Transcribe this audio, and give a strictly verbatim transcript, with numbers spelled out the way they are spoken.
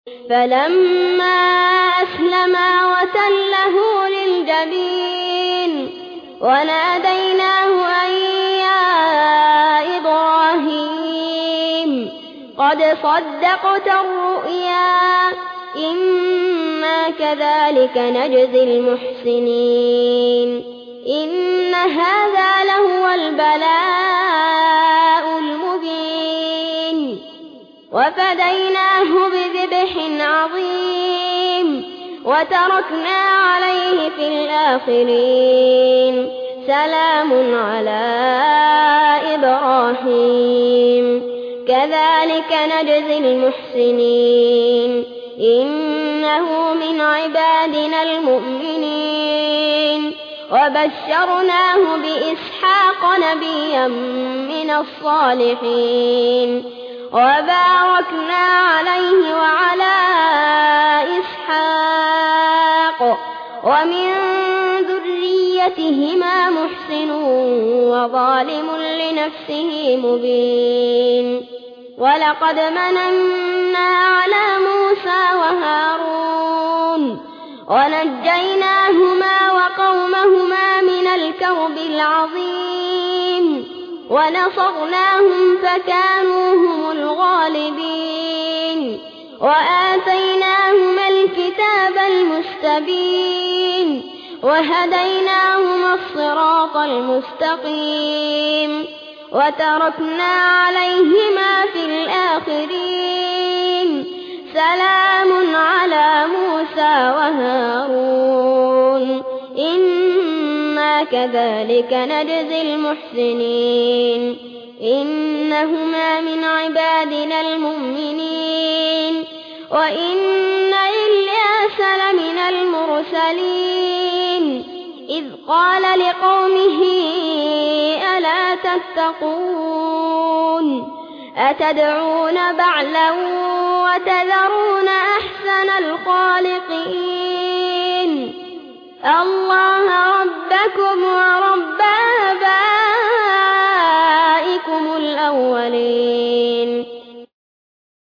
فلما أسلما وتله للجبين وناديناه أن يا إبراهيم قد صدقت الرؤيا إنا كذلك نجزي المحسنين إن هذا لهو البلاء المبين وفديناه بذبح عظيم وتركنا عليه في الآخرين سلام على إبراهيم كذلك نجزي المحسنين إنه من عبادنا المؤمنين وبشرناه بإسحاق نبيا من الصالحين وباركنا عليه وعلى إسحاق ومن ذريتهما محسن وظالم لنفسه مبين ولقد مننا على موسى وهارون ونجيناهما وقومهما من الكرب العظيم ونصرناهم فكانوا هم الغالبين وآتيناهما الكتاب المستبين وهديناهما الصراط المستقيم وتركنا عليهما في الآخرين سلام على موسى وهارون إنا كذلك نجزي المحسنين إنهما من عبادنا المؤمنين وإن إلياس لمن المرسلين إذ قال لقومه ألا تتقون أتدعون بعلا وتذرون أحسن الخالقين الله ربكم